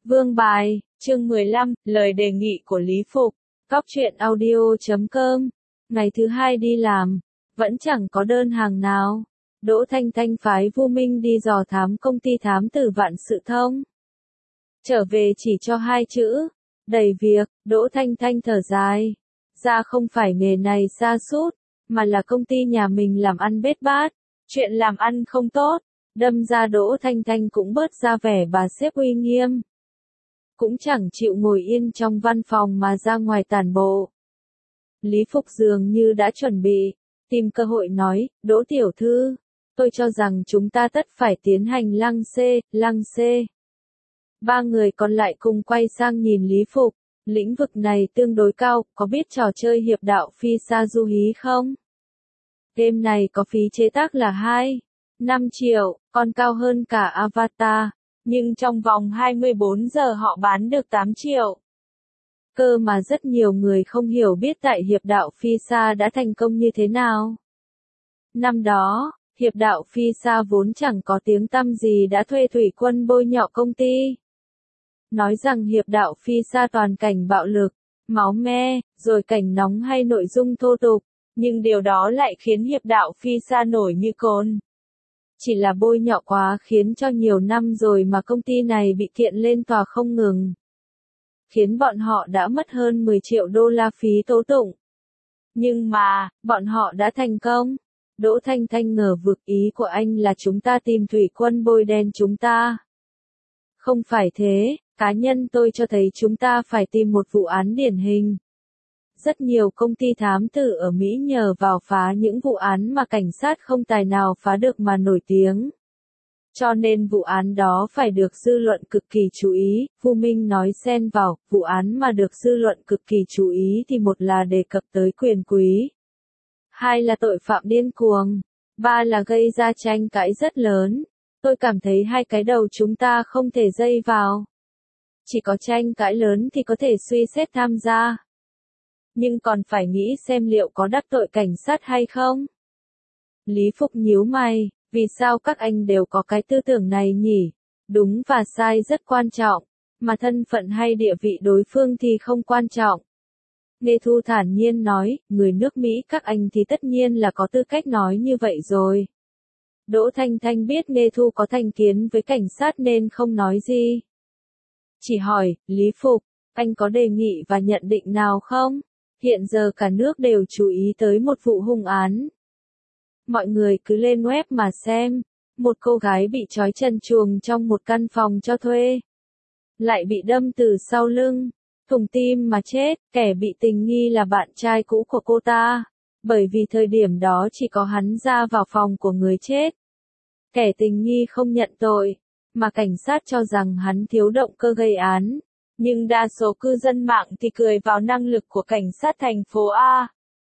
Vương bài, chương 15, lời đề nghị của Lý Phục. Cóc truyện audio.com. Ngày thứ hai đi làm, vẫn chẳng có đơn hàng nào. Đỗ Thanh Thanh phái Vu Minh đi dò thám công ty thám tử Vạn Sự Thông. Trở về chỉ cho 2 chữ, đầy việc. Đỗ Thanh Thanh thở dài. Ra không phải nghề này sa sút, mà là công ty nhà mình làm ăn bết bát. Chuyện làm ăn không tốt, đâm ra Đỗ Thanh Thanh cũng bớt ra vẻ bà sếp uy nghiêm. Cũng chẳng chịu ngồi yên trong văn phòng mà ra ngoài tản bộ. Lý Phục dường như đã chuẩn bị, tìm cơ hội nói, Đỗ tiểu thư, tôi cho rằng chúng ta tất phải tiến hành lăng xê. 3 người còn lại cùng quay sang nhìn Lý Phục, lĩnh vực này tương đối cao, có biết trò chơi hiệp đạo phi sa du hí không? Game này có phí chế tác là 5 triệu, còn cao hơn cả Avatar. Nhưng trong vòng 24 giờ họ bán được 8 triệu. Cơ mà rất nhiều người không hiểu biết tại hiệp đạo phi sa đã thành công như thế nào. Năm đó, hiệp đạo phi sa vốn chẳng có tiếng tăm gì đã thuê thủy quân bôi nhọ công ty. Nói rằng hiệp đạo phi sa toàn cảnh bạo lực, máu me, rồi cảnh nóng hay nội dung thô tục, nhưng điều đó lại khiến hiệp đạo phi sa nổi như cồn. Chỉ là bôi nhọ quá khiến cho nhiều năm rồi mà công ty này bị kiện lên tòa không ngừng. Khiến bọn họ đã mất hơn 10 triệu đô la phí tố tụng. Nhưng mà, bọn họ đã thành công. Đỗ Thanh Thanh ngờ vực, ý của anh là chúng ta tìm thủy quân bôi đen chúng ta. Không phải thế, cá nhân tôi cho thấy chúng ta phải tìm một vụ án điển hình. Rất nhiều công ty thám tử ở Mỹ nhờ vào phá những vụ án mà cảnh sát không tài nào phá được mà nổi tiếng. Cho nên vụ án đó phải được dư luận cực kỳ chú ý. Vu Minh nói xen vào, vụ án mà được dư luận cực kỳ chú ý thì một là đề cập tới quyền quý, 2 là tội phạm điên cuồng, 3 là gây ra tranh cãi rất lớn. Tôi cảm thấy 2 cái đầu chúng ta không thể dây vào. Chỉ có tranh cãi lớn thì có thể suy xét tham gia. Nhưng còn phải nghĩ xem liệu có đắc tội cảnh sát hay không. Lý Phục nhíu mày, vì sao các anh đều có cái tư tưởng này nhỉ? Đúng và sai rất quan trọng, mà thân phận hay địa vị đối phương thì không quan trọng. Nghe Thu thản nhiên nói, người nước Mỹ các anh thì tất nhiên là có tư cách nói như vậy rồi. Đỗ Thanh Thanh biết Nghe Thu có thành kiến với cảnh sát nên không nói gì. Chỉ hỏi, Lý Phục, anh có đề nghị và nhận định nào không? Hiện giờ cả nước đều chú ý tới một vụ hung án. Mọi người cứ lên web mà xem, một cô gái bị trói chân chuồng trong một căn phòng cho thuê. Lại bị đâm từ sau lưng, thủng tim mà chết, kẻ bị tình nghi là bạn trai cũ của cô ta. Bởi vì thời điểm đó chỉ có hắn ra vào phòng của người chết. Kẻ tình nghi không nhận tội, mà cảnh sát cho rằng hắn thiếu động cơ gây án. Nhưng đa số cư dân mạng thì cười vào năng lực của cảnh sát thành phố A.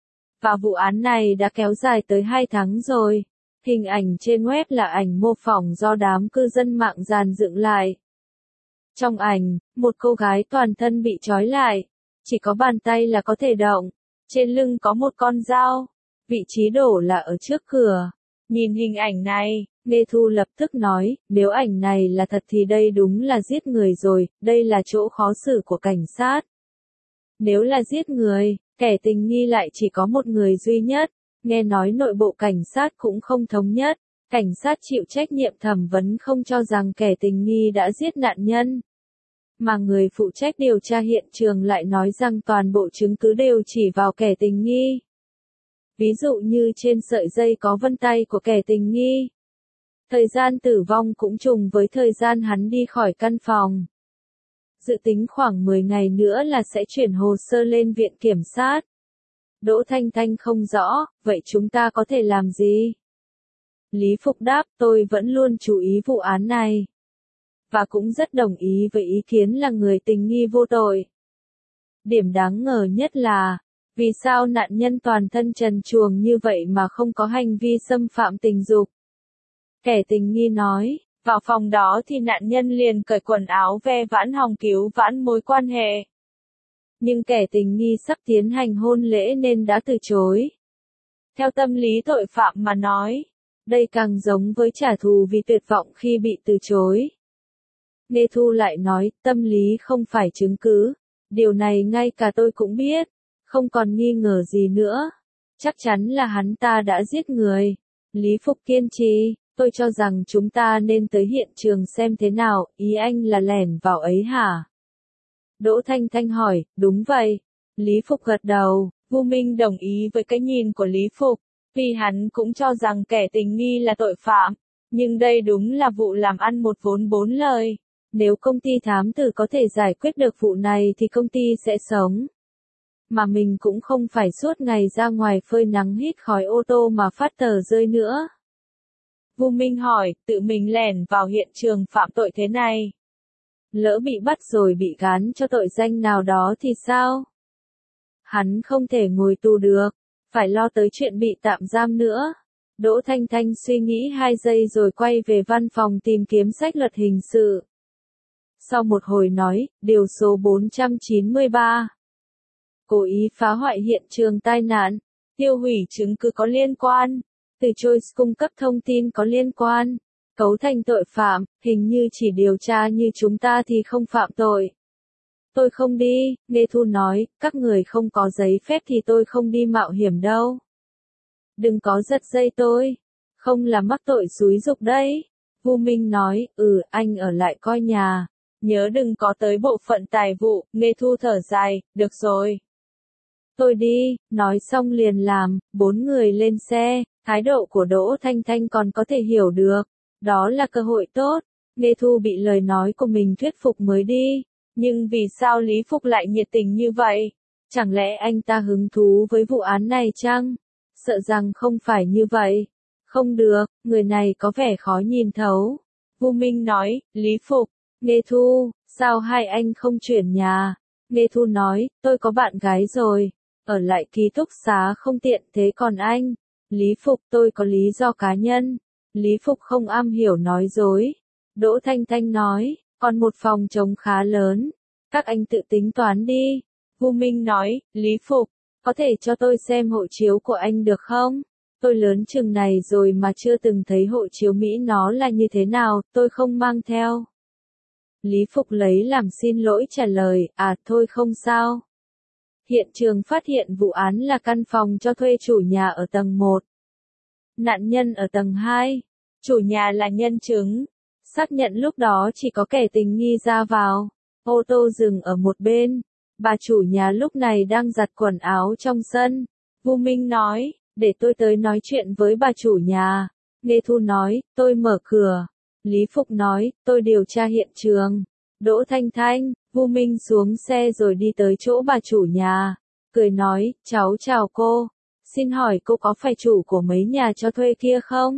Và vụ án này đã kéo dài tới 2 tháng rồi. Hình ảnh trên web là ảnh mô phỏng do đám cư dân mạng dàn dựng lại. Trong ảnh, một cô gái toàn thân bị trói lại. Chỉ có bàn tay là có thể động. Trên lưng có một con dao. Vị trí đổ là ở trước cửa. Nhìn hình ảnh này, Nghe Thu lập tức nói, nếu ảnh này là thật thì đây đúng là giết người rồi, đây là chỗ khó xử của cảnh sát. Nếu là giết người, kẻ tình nghi lại chỉ có một người duy nhất, nghe nói nội bộ cảnh sát cũng không thống nhất, cảnh sát chịu trách nhiệm thẩm vấn không cho rằng kẻ tình nghi đã giết nạn nhân. Mà người phụ trách điều tra hiện trường lại nói rằng toàn bộ chứng cứ đều chỉ vào kẻ tình nghi. Ví dụ như trên sợi dây có vân tay của kẻ tình nghi. Thời gian tử vong cũng trùng với thời gian hắn đi khỏi căn phòng. Dự tính khoảng 10 ngày nữa là sẽ chuyển hồ sơ lên viện kiểm sát. Đỗ Thanh Thanh không rõ, vậy chúng ta có thể làm gì? Lý Phục đáp, tôi vẫn luôn chú ý vụ án này. Và cũng rất đồng ý với ý kiến là người tình nghi vô tội. Điểm đáng ngờ nhất là, vì sao nạn nhân toàn thân trần truồng như vậy mà không có hành vi xâm phạm tình dục? Kẻ tình nghi nói, vào phòng đó thì nạn nhân liền cởi quần áo ve vãn hòng cứu vãn mối quan hệ. Nhưng kẻ tình nghi sắp tiến hành hôn lễ nên đã từ chối. Theo tâm lý tội phạm mà nói, đây càng giống với trả thù vì tuyệt vọng khi bị từ chối. Nghe Thu lại nói, tâm lý không phải chứng cứ. Điều này ngay cả tôi cũng biết. Không còn nghi ngờ gì nữa. Chắc chắn là hắn ta đã giết người. Lý Phục kiên trì, tôi cho rằng chúng ta nên tới hiện trường xem thế nào, ý anh là lẻn vào ấy hả? Đỗ Thanh Thanh hỏi, đúng vậy. Lý Phục gật đầu, Vu Minh đồng ý với cái nhìn của Lý Phục, vì hắn cũng cho rằng kẻ tình nghi là tội phạm, nhưng đây đúng là vụ làm ăn một vốn bốn lời. Nếu công ty thám tử có thể giải quyết được vụ này thì công ty sẽ sống. Mà mình cũng không phải suốt ngày ra ngoài phơi nắng hít khói ô tô mà phát tờ rơi nữa. Vu Minh hỏi, tự mình lẻn vào hiện trường phạm tội thế này. Lỡ bị bắt rồi bị gán cho tội danh nào đó thì sao? Hắn không thể ngồi tù được, phải lo tới chuyện bị tạm giam nữa. Đỗ Thanh Thanh suy nghĩ 2 giây rồi quay về văn phòng tìm kiếm sách luật hình sự. Sau một hồi nói, điều số 493. Cố ý phá hoại hiện trường tai nạn, tiêu hủy chứng cứ có liên quan, từ chối cung cấp thông tin có liên quan, cấu thành tội phạm, hình như chỉ điều tra như chúng ta thì không phạm tội. Tôi không đi, Nghe Thu nói, các người không có giấy phép thì tôi không đi mạo hiểm đâu. Đừng có giật dây tôi, không là mắc tội xúi giục đấy. Vu Minh nói, anh ở lại coi nhà, nhớ đừng có tới bộ phận tài vụ. Nghe Thu thở dài, được rồi. Tôi đi, nói xong liền làm, 4 người lên xe, thái độ của Đỗ Thanh Thanh còn có thể hiểu được, đó là cơ hội tốt. Nghe Thu bị lời nói của mình thuyết phục mới đi, nhưng vì sao Lý Phục lại nhiệt tình như vậy? Chẳng lẽ anh ta hứng thú với vụ án này chăng? Sợ rằng không phải như vậy. Không được, người này có vẻ khó nhìn thấu. Vu Minh nói, Lý Phục, Nghe Thu, sao hai anh không chuyển nhà? Nghe Thu nói, tôi có bạn gái rồi, ở lại ký túc xá không tiện, thế còn anh? Lý Phục, tôi có lý do cá nhân. Lý Phục không am hiểu nói dối. Đỗ Thanh Thanh nói, còn một phòng trống khá lớn, các anh tự tính toán đi. Vu Minh nói, Lý Phục, có thể cho tôi xem hộ chiếu của anh được không? Tôi lớn chừng này rồi mà chưa từng thấy hộ chiếu Mỹ nó là như thế nào, tôi không mang theo. Lý Phục lấy làm xin lỗi trả lời, thôi không sao. Hiện trường phát hiện vụ án là căn phòng cho thuê chủ nhà ở tầng 1. Nạn nhân ở tầng 2. Chủ nhà là nhân chứng. Xác nhận lúc đó chỉ có kẻ tình nghi ra vào. Ô tô dừng ở một bên. Bà chủ nhà lúc này đang giặt quần áo trong sân. Vu Minh nói, để tôi tới nói chuyện với bà chủ nhà. Nghe Thu nói, tôi mở cửa. Lý Phục nói, tôi điều tra hiện trường. Đỗ Thanh Thanh, Vu Minh xuống xe rồi đi tới chỗ bà chủ nhà. Cười nói, cháu chào cô. Xin hỏi cô có phải chủ của mấy nhà cho thuê kia không?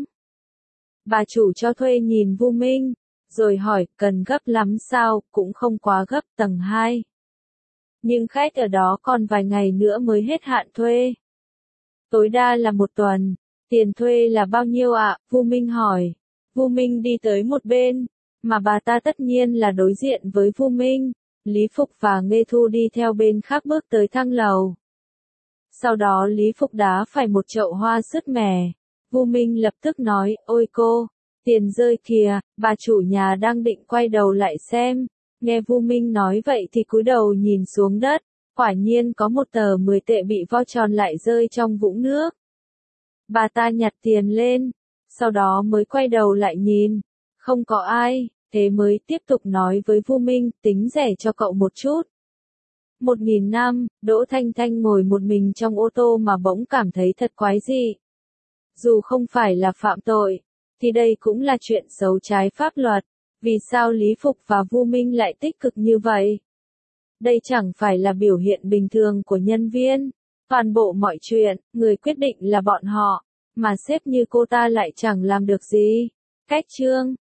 Bà chủ cho thuê nhìn Vu Minh, rồi hỏi, cần gấp lắm sao, cũng không quá gấp, tầng 2. Nhưng khách ở đó còn vài ngày nữa mới hết hạn thuê. Tối đa là 1 tuần, tiền thuê là bao nhiêu ạ? Vu Minh hỏi. Vu Minh đi tới một bên, mà bà ta tất nhiên là đối diện với Vu Minh. Lý Phục và Nghe Thu đi theo bên khác bước tới thang lầu. Sau đó Lý Phục đá phải một chậu hoa sứt mẻ. Vu Minh lập tức nói, ôi cô, tiền rơi kìa. Bà chủ nhà đang định quay đầu lại xem. Nghe Vu Minh nói vậy thì cúi đầu nhìn xuống đất. Quả nhiên có một tờ 10 tệ bị vo tròn lại rơi trong vũng nước. Bà ta nhặt tiền lên, sau đó mới quay đầu lại nhìn. Không có ai, thế mới tiếp tục nói với Vu Minh, tính rẻ cho cậu một chút. 1.000 năm, Đỗ Thanh Thanh ngồi một mình trong ô tô mà bỗng cảm thấy thật quái dị. Dù không phải là phạm tội, thì đây cũng là chuyện xấu trái pháp luật. Vì sao Lý Phục và Vu Minh lại tích cực như vậy? Đây chẳng phải là biểu hiện bình thường của nhân viên. Toàn bộ mọi chuyện, người quyết định là bọn họ, mà sếp như cô ta lại chẳng làm được gì. Cách chương